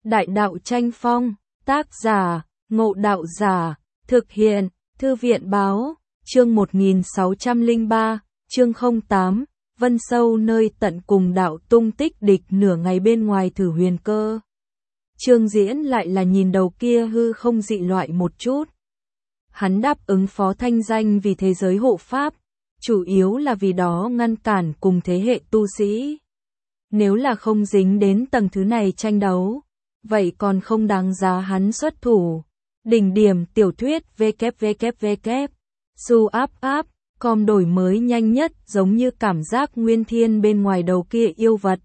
Đại đạo tranh phong, tác giả, Ngộ Đạo Giả, thực hiện, Thư viện báo, chương 1603, chương 08, Vân Sâu nơi tận cùng đạo tung tích địch nửa ngày bên ngoài thử huyền cơ. Chương diễn lại là nhìn đầu kia hư không dị loại một chút. Hắn đáp ứng phó thanh danh vì thế giới hộ pháp, chủ yếu là vì đó ngăn cản cùng thế hệ tu sĩ. Nếu là không dính đến tầng thứ này tranh đấu, vậy còn không đáng giá hắn xuất thủ. Đỉnh điểm tiểu thuyết www. Su áp áp, com đổi mới nhanh nhất giống như cảm giác nguyên thiên bên ngoài đầu kia yêu vật.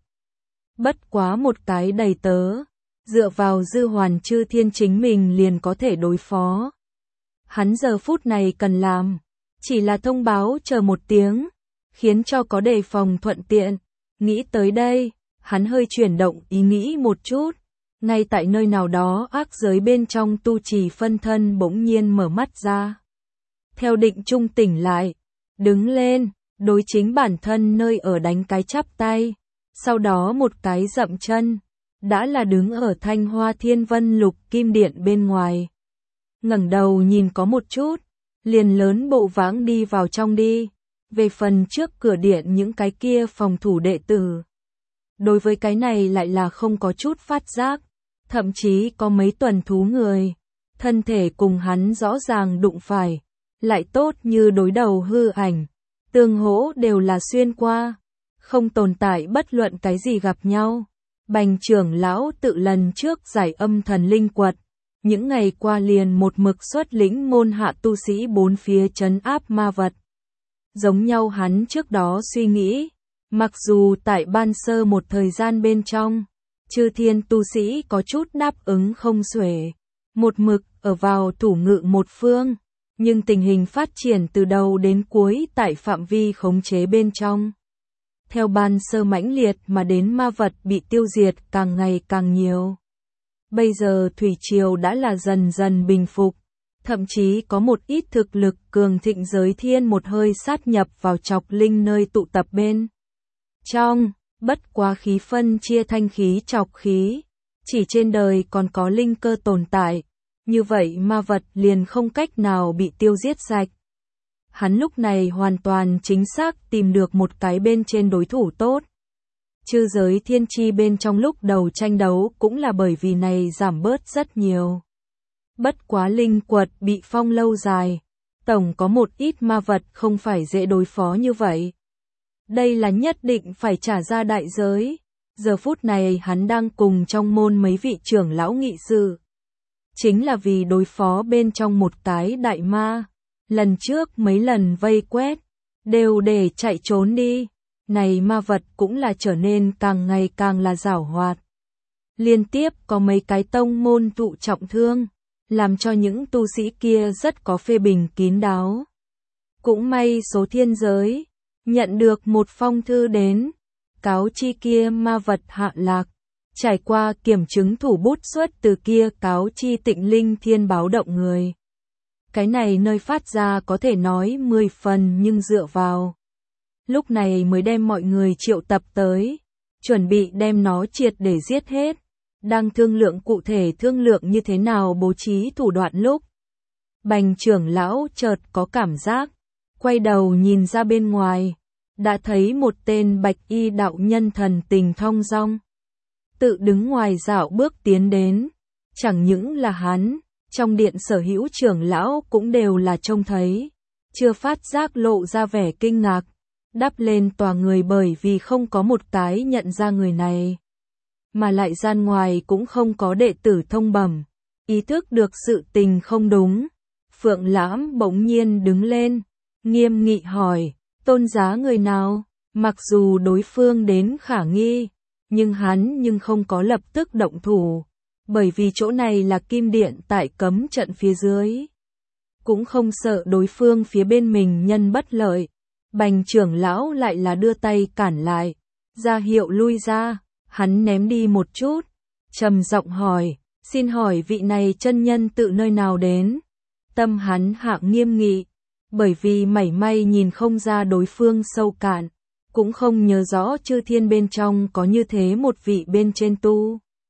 Bất quá một cái đầy tớ, dựa vào dư hoàn chư thiên chính mình liền có thể đối phó. Hắn giờ phút này cần làm, chỉ là thông báo chờ một tiếng, khiến cho có đề phòng thuận tiện. Nghĩ tới đây, hắn hơi chuyển động ý nghĩ một chút. Ngay tại nơi nào đó ác giới bên trong tu trì phân thân bỗng nhiên mở mắt ra. Theo định trung tỉnh lại, đứng lên, đối chính bản thân nơi ở đánh cái chắp tay. Sau đó một cái dậm chân, đã là đứng ở Thanh Hoa Thiên Vân Lục Kim Điện bên ngoài. Ngẩng đầu nhìn có một chút, liền lớn bộ vãng đi vào trong đi. Về phần trước cửa điện những cái kia phòng thủ đệ tử, đối với cái này lại là không có chút phát giác. Thậm chí có mấy tuần thú người, thân thể cùng hắn rõ ràng đụng phải, lại tốt như đối đầu hư ảnh, tương hỗ đều là xuyên qua, không tồn tại bất luận cái gì gặp nhau. Bành trưởng lão tự lần trước giải âm thần linh quật, những ngày qua liền một mực xuất lĩnh môn hạ tu sĩ bốn phía trấn áp ma vật. Giống nhau hắn trước đó suy nghĩ, mặc dù tại ban sơ một thời gian bên trong, chư thiên tu sĩ có chút đáp ứng không xuể, một mực ở vào thủ ngự một phương, nhưng tình hình phát triển từ đầu đến cuối tại phạm vi khống chế bên trong. Theo ban sơ mãnh liệt mà đến ma vật bị tiêu diệt càng ngày càng nhiều. Bây giờ thủy triều đã là dần dần bình phục, thậm chí có một ít thực lực cường thịnh giới thiên một hơi sát nhập vào chọc linh nơi tụ tập bên trong. Bất quá khí phân chia thanh khí chọc khí, chỉ trên đời còn có linh cơ tồn tại, như vậy ma vật liền không cách nào bị tiêu giết sạch. Hắn lúc này hoàn toàn chính xác tìm được một cái bên trên đối thủ tốt. Chư giới thiên chi bên trong lúc đầu tranh đấu cũng là bởi vì này giảm bớt rất nhiều. Bất quá linh quật bị phong lâu dài, tổng có một ít ma vật không phải dễ đối phó như vậy. Đây là nhất định phải trả ra đại giới. Giờ phút này hắn đang cùng trong môn mấy vị trưởng lão nghị sự. Chính là vì đối phó bên trong một cái đại ma. Lần trước mấy lần vây quét, đều để chạy trốn đi. Này ma vật cũng là trở nên càng ngày càng là giảo hoạt. Liên tiếp có mấy cái tông môn thụ trọng thương, làm cho những tu sĩ kia rất có phê bình kín đáo. Cũng may số thiên giới nhận được một phong thư đến, cáo chi kia ma vật hạ lạc, trải qua kiểm chứng thủ bút xuất từ kia cáo chi Tịnh Linh Thiên báo động người. Cái này nơi phát ra có thể nói 10 phần nhưng dựa vào. Lúc này mới đem mọi người triệu tập tới, chuẩn bị đem nó triệt để giết hết, đang thương lượng cụ thể thương lượng như thế nào bố trí thủ đoạn lúc. Bành trưởng lão chợt có cảm giác, quay đầu nhìn ra bên ngoài, đã thấy một tên bạch y đạo nhân thần tình thong dong, tự đứng ngoài dạo bước tiến đến. Chẳng những là hắn, trong điện sở hữu trưởng lão cũng đều là trông thấy, chưa phát giác lộ ra vẻ kinh ngạc, đắp lên tòa người bởi vì không có một cái nhận ra người này. Mà lại gian ngoài cũng không có đệ tử thông bẩm, ý thức được sự tình không đúng. Phượng Lãm bỗng nhiên đứng lên, nghiêm nghị hỏi, tôn giá người nào? Mặc dù đối phương đến khả nghi, nhưng hắn không có lập tức động thủ, bởi vì chỗ này là kim điện tại cấm trận phía dưới. Cũng không sợ đối phương phía bên mình nhân bất lợi. Bành trưởng lão lại là đưa tay cản lại, ra hiệu lui ra. Hắn ném đi một chút, trầm giọng hỏi, xin hỏi vị này chân nhân tự nơi nào đến? Tâm hắn hạ nghiêm nghị, bởi vì mảy may nhìn không ra đối phương sâu cạn, cũng không nhớ rõ chư thiên bên trong có như thế một vị bên trên tu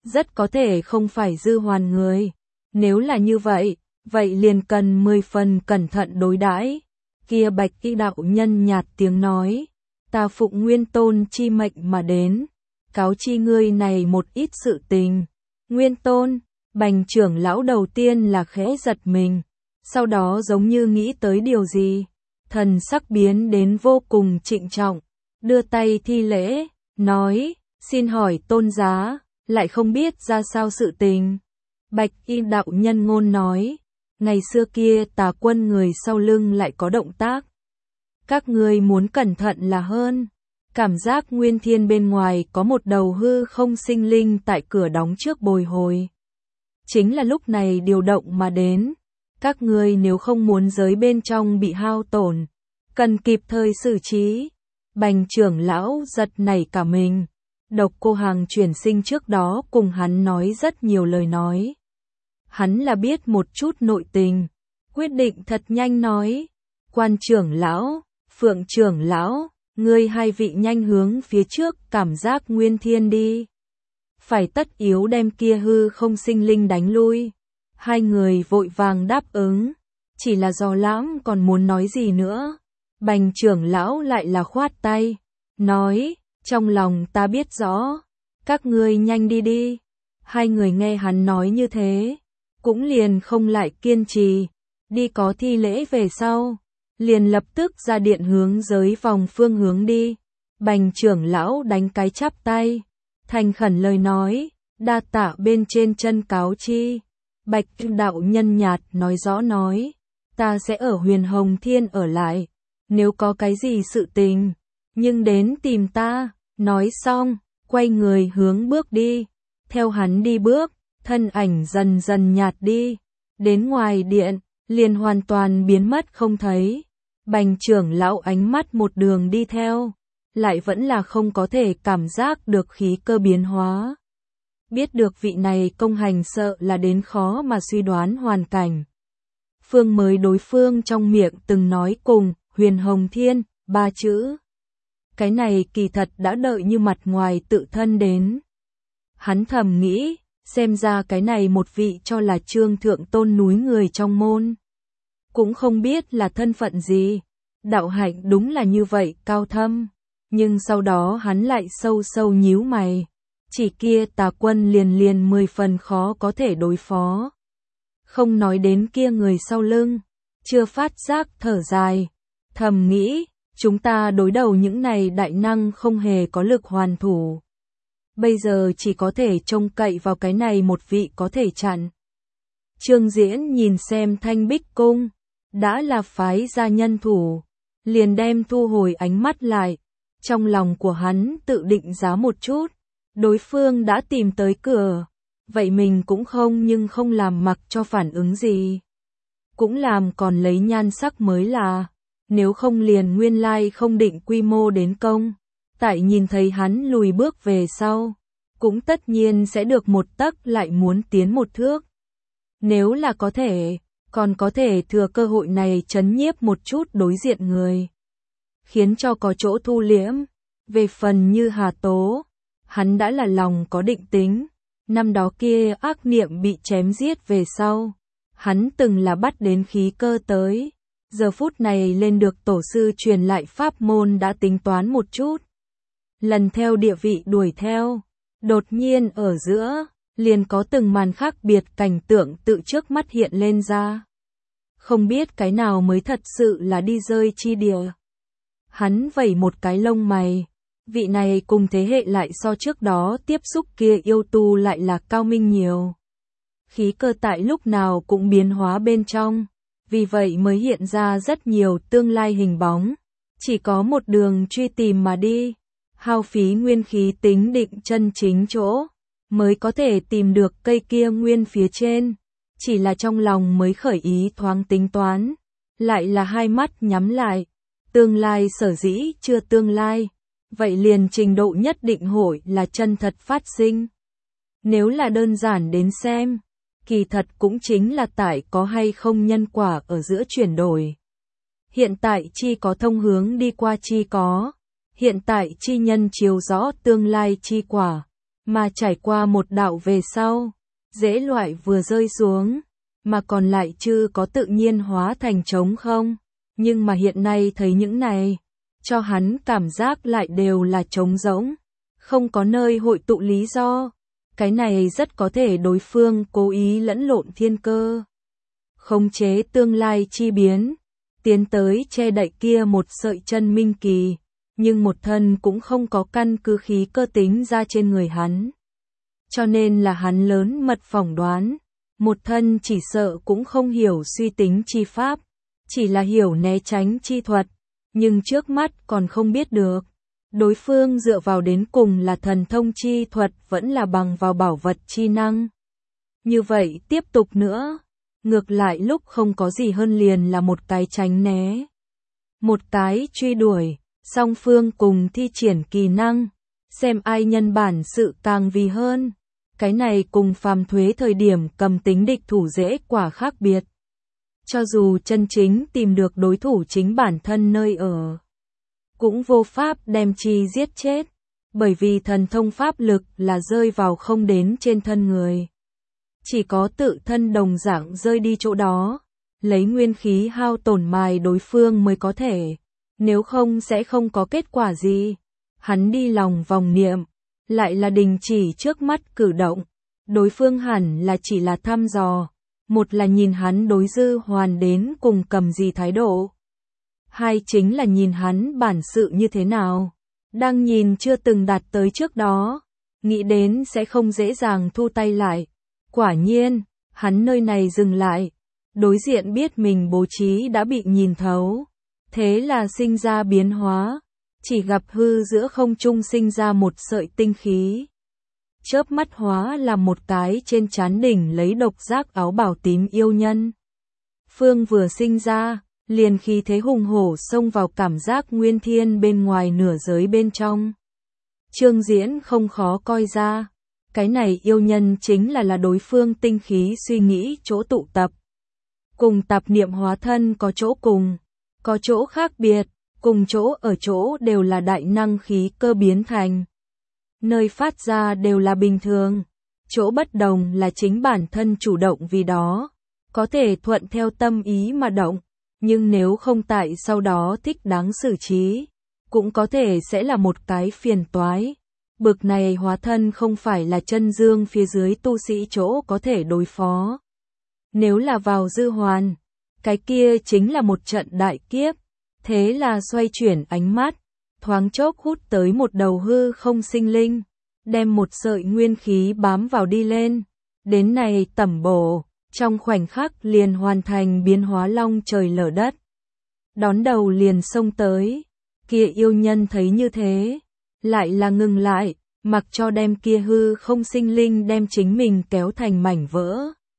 rất có thể không phải Dư Hoàn người. Nếu là như vậy, vậy liền cần 10 phần cẩn thận đối đãi. Kia Bạch Y đạo nhân nhạt tiếng nói, ta phụng Nguyên Tôn chi mệnh mà đến, cáo chi ngươi này một ít sự tình. Nguyên Tôn, Bành trưởng lão đầu tiên là khẽ giật mình, sau đó giống như nghĩ tới điều gì, thần sắc biến đến vô cùng trịnh trọng, đưa tay thi lễ, nói, xin hỏi tôn giá, lại không biết ra sao sự tình. Bạch Y đạo nhân ngôn nói, ngày xưa kia Tà Quân người sau lưng lại có động tác. Các ngươi muốn cẩn thận là hơn. Cảm giác Nguyên Thiên bên ngoài có một đầu hư không sinh linh tại cửa đóng trước bồi hồi. Chính là lúc này điều động mà đến. Các ngươi nếu không muốn giới bên trong bị hao tổn, cần kịp thời xử trí. Bành trưởng lão giật nảy cả mình. Độc Cô Hằng chuyển sinh trước đó cùng hắn nói rất nhiều lời nói. Hắn là biết một chút nội tình, quyết định thật nhanh nói, Quan trưởng lão, Phượng trưởng lão, ngươi hai vị nhanh hướng phía trước cảm giác Nguyên Thiên đi. Phải tất yếu đem kia hư không sinh linh đánh lui. Hai người vội vàng đáp ứng, chỉ là Do Lãm còn muốn nói gì nữa. Bành trưởng lão lại là khoát tay, nói, trong lòng ta biết rõ, các ngươi nhanh đi đi. Hai người nghe hắn nói như thế, cũng liền không lại kiên trì, đi có thi lễ về sau, liền lập tức ra điện hướng giới vòng phương hướng đi. Bành trưởng lão đánh cái chắp tay, thành khẩn lời nói, đa tạ bên trên chân cáo chi. Bạch đạo nhân nhạt nói rõ nói, ta sẽ ở Huyền Hồng Thiên ở lại, nếu có cái gì sự tình, nhưng đến tìm ta. Nói xong, quay người hướng bước đi, theo hắn đi bước, thân ảnh dần dần nhạt đi, đến ngoài điện, liền hoàn toàn biến mất không thấy. Bành trưởng lão ánh mắt một đường đi theo, lại vẫn là không có thể cảm giác được khí cơ biến hóa. Biết được vị này công hành sợ là đến khó mà suy đoán hoàn cảnh. Phương mới đối phương trong miệng từng nói cùng, Huyền Hồng Thiên, 3 chữ. Cái này kỳ thật đã đợi như mặt ngoài tự thân đến. Hắn thầm nghĩ, xem ra cái này một vị cho là Trương Thượng Tôn núi người trong môn. Cũng không biết là thân phận gì, đạo hạnh đúng là như vậy cao thâm. Nhưng sau đó hắn lại sâu sâu nhíu mày. Chỉ kia Tà Quân liền 10 phần khó có thể đối phó. Không nói đến kia người sau lưng, chưa phát giác thở dài, thầm nghĩ, chúng ta đối đầu những này đại năng không hề có lực hoàn thủ. Bây giờ chỉ có thể trông cậy vào cái này một vị có thể chặn. Trương Diễn nhìn xem Thanh Bích Cung, đã là phái gia nhân thủ, liền đem thu hồi ánh mắt lại. Trong lòng của hắn tự định giá một chút, đối phương đã tìm tới cửa, vậy mình cũng không làm mặc cho phản ứng gì. Cũng làm còn lấy nhan sắc mới là, nếu không liền nguyên lai không định quy mô đến công. Tại nhìn thấy hắn lùi bước về sau, cũng tất nhiên sẽ được một tấc lại muốn tiến một thước. Nếu là có thể, còn có thể thừa cơ hội này trấn nhiếp một chút đối diện người, khiến cho có chỗ thu liễm. Về phần như Hà Tố, hắn đã là lòng có định tính. Năm đó kia ác niệm bị chém giết về sau, hắn từng là bắt đến khí cơ tới. Giờ phút này lên được tổ sư truyền lại pháp môn đã tính toán một chút. Lần theo địa vị đuổi theo, đột nhiên ở giữa, liền có từng màn khác biệt cảnh tượng tự trước mắt hiện lên ra. Không biết cái nào mới thật sự là đi rơi chi địa. Hắn vẩy một cái lông mày, vị này cùng thế hệ lại so trước đó tiếp xúc kia yêu tu lại là cao minh nhiều. Khí cơ tại lúc nào cũng biến hóa bên trong, vì vậy mới hiện ra rất nhiều tương lai hình bóng. Chỉ có một đường truy tìm mà đi, hao phí nguyên khí tính định chân chính chỗ, mới có thể tìm được cây kia nguyên phía trên. Chỉ là trong lòng mới khởi ý thoáng tính toán, lại là hai mắt nhắm lại. Tương lai sở dĩ chưa tương lai, vậy liền trình độ nhất định hội là chân thật phát sinh. Nếu là đơn giản đến xem, kỳ thật cũng chính là tại có hay không nhân quả ở giữa chuyển đổi. Hiện tại chi có thông hướng đi qua chi có, hiện tại chi nhân chiếu rõ tương lai chi quả. mà trải qua một đạo về sau, rễ loại vừa rơi xuống, mà còn lại chứ có tự nhiên hóa thành trống không. Nhưng mà hiện nay thấy những này, cho hắn cảm giác lại đều là trống rỗng, không có nơi hội tụ lý do. Cái này rất có thể đối phương cố ý lẫn lộn thiên cơ, khống chế tương lai chi biến, tiến tới che đậy kia một sợi chân minh kỳ, nhưng một thân cũng không có căn cứ khí cơ tính ra trên người hắn. Cho nên là hắn lớn mật phỏng đoán, một thân chỉ sợ cũng không hiểu suy tính chi pháp, chỉ là hiểu né tránh chi thuật, nhưng trước mắt còn không biết được. Đối phương dựa vào đến cùng là thần thông chi thuật vẫn là bằng vào bảo vật chi năng. Như vậy tiếp tục nữa, ngược lại lúc không có gì hơn liền là một cái tránh né, một cái truy đuổi, song phương cùng thi triển kỳ năng, xem ai nhân bản sự càng vì hơn. Cái này cùng phàm thuế thời điểm cầm tính địch thủ dễ quả khác biệt. Cho dù chân chính tìm được đối thủ chính bản thân nơi ở, cũng vô pháp đem chi giết chết, bởi vì thần thông pháp lực là rơi vào không đến trên thân người. Chỉ có tự thân đồng dạng rơi đi chỗ đó, lấy nguyên khí hao tổn mài đối phương mới có thể, nếu không sẽ không có kết quả gì. Hắn đi lòng vòng niệm, lại là đình chỉ trước mắt cử động, đối phương hẳn là chỉ là thăm dò, một là nhìn hắn đối dư hoàn đến cùng cầm gì thái độ, hai chính là nhìn hắn bản sự như thế nào, đang nhìn chưa từng đạt tới trước đó, nghĩ đến sẽ không dễ dàng thu tay lại. Quả nhiên, hắn nơi này dừng lại, đối diện biết mình bố trí đã bị nhìn thấu, thế là sinh ra biến hóa, chỉ gặp hư giữa không trung sinh ra một sợi tinh khí. Chớp mắt hóa là một cái trên trán đỉnh lấy độc giác áo bào tím yêu nhân. Phương vừa sinh ra, liền khí thế hùng hổ xông vào cảm giác nguyên thiên bên ngoài nửa giới bên trong. Trương Diễn không khó coi ra, cái này yêu nhân chính là đối phương tinh khí suy nghĩ chỗ tụ tập. Cùng tạp niệm hóa thân có chỗ cùng, có chỗ khác biệt, cùng chỗ ở chỗ đều là đại năng khí cơ biến thành. Nơi phát ra đều là bình thường, chỗ bất đồng là chính bản thân chủ động vì đó, có thể thuận theo tâm ý mà động, nhưng nếu không tại sau đó thích đáng xử trí, cũng có thể sẽ là một cái phiền toái. Bực này hóa thân không phải là chân dương phía dưới tu sĩ chỗ có thể đối phó. Nếu là vào dư hoàn, cái kia chính là một trận đại kiếp, thế là xoay chuyển ánh mắt, thoáng chốc hút tới một đầu hư không sinh linh, đem một sợi nguyên khí bám vào đi lên, đến này tẩm bổ, trong khoảnh khắc liền hoàn thành biến hóa long trời lở đất. Đón đầu liền xông tới, kia yêu nhân thấy như thế, lại là ngừng lại, mặc cho đem kia hư không sinh linh đem chính mình kéo thành mảnh vỡ.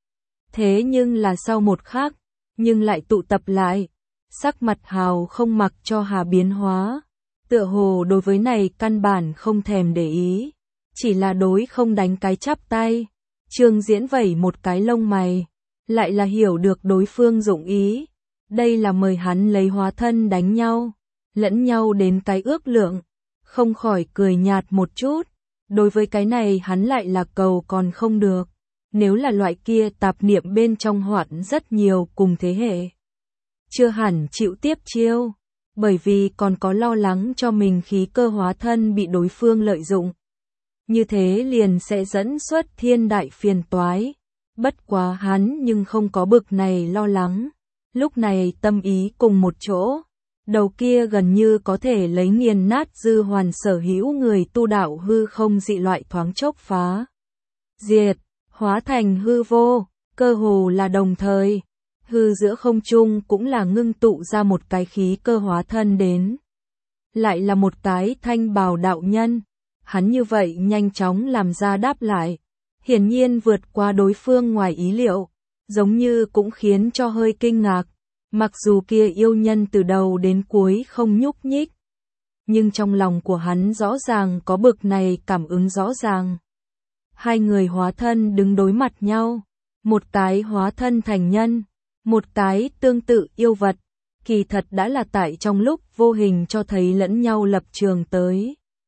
Thế nhưng là sau một khắc, nhưng lại tụ tập lại, sắc mặt hào không mặc cho hà biến hóa, tựa hồ đối với này căn bản không thèm để ý, chỉ là đối không đánh cái chắp tay. Trương Diễn vẩy một cái lông mày, lại là hiểu được đối phương dụng ý, đây là mời hắn lấy hóa thân đánh nhau, lẫn nhau đến cái ước lượng, không khỏi cười nhạt một chút, đối với cái này hắn lại là cầu còn không được, nếu là loại kia tạp niệm bên trong hoạn rất nhiều cùng thế hệ, chưa hẳn chịu tiếp chiêu, bởi vì còn có lo lắng cho mình khí cơ hóa thân bị đối phương lợi dụng. Như thế liền sẽ dẫn xuất thiên đại phiền toái, bất quá hắn nhưng không có bực này lo lắng, lúc này tâm ý cùng một chỗ, đầu kia gần như có thể lấy nghiền nát dư hoàn sở hữu người tu đạo hư không dị loại thoáng chốc phá, diệt, hóa thành hư vô, cơ hồ là đồng thời, hư giữa không trung cũng là ngưng tụ ra một cái khí cơ hóa thân đến. Lại là một cái thanh bào đạo nhân, hắn như vậy nhanh chóng làm ra đáp lại, hiển nhiên vượt qua đối phương ngoài ý liệu, giống như cũng khiến cho hơi kinh ngạc, mặc dù kia yêu nhân từ đầu đến cuối không nhúc nhích, nhưng trong lòng của hắn rõ ràng có bực này cảm ứng rõ ràng. Hai người hóa thân đứng đối mặt nhau, một cái hóa thân thành nhân, một cái tương tự yêu vật, kỳ thật đã là tại trong lúc vô hình cho thấy lẫn nhau lập trường tới.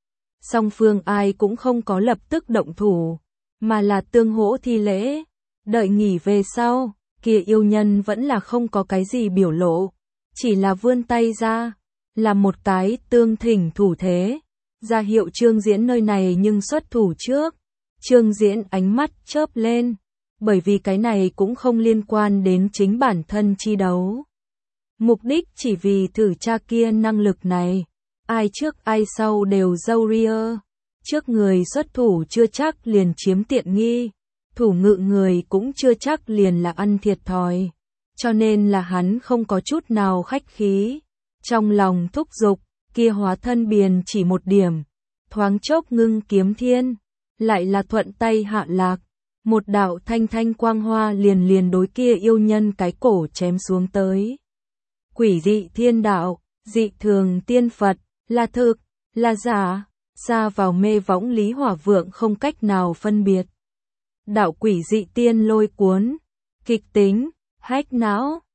song phương ai cũng không có lập tức động thủ, mà là tương hỗ thi lễ. Đợi nghỉ về sau, kia yêu nhân vẫn là không có cái gì biểu lộ, chỉ là vươn tay ra, là một cái tương thỉnh thủ thế, ra hiệu Trương Diễn nơi này nhưng xuất thủ trước. Trương Diễn ánh mắt chớp lên, bởi vì cái này cũng không liên quan đến chính bản thân chi đấu. Mục đích chỉ vì thử tra kia năng lực này, ai trước ai sau đều râu ria, trước người xuất thủ chưa chắc liền chiếm tiện nghi, thủ ngự người cũng chưa chắc liền là ăn thiệt thòi, cho nên là hắn không có chút nào khách khí, trong lòng thúc giục, kia hóa thân biền chỉ một điểm, thoáng chốc ngưng kiếm thiên, lại là thuận tay hạ lạc, một đạo thanh thanh quang hoa liền liền đối kia yêu nhân cái cổ chém xuống tới. Quỷ dị thiên đạo, dị thường tiên Phật, là thực, là giả, xa vào mê võng Lý Hỏa Vượng không cách nào phân biệt. Đạo quỷ dị tiên lôi cuốn, kịch tính, hách não,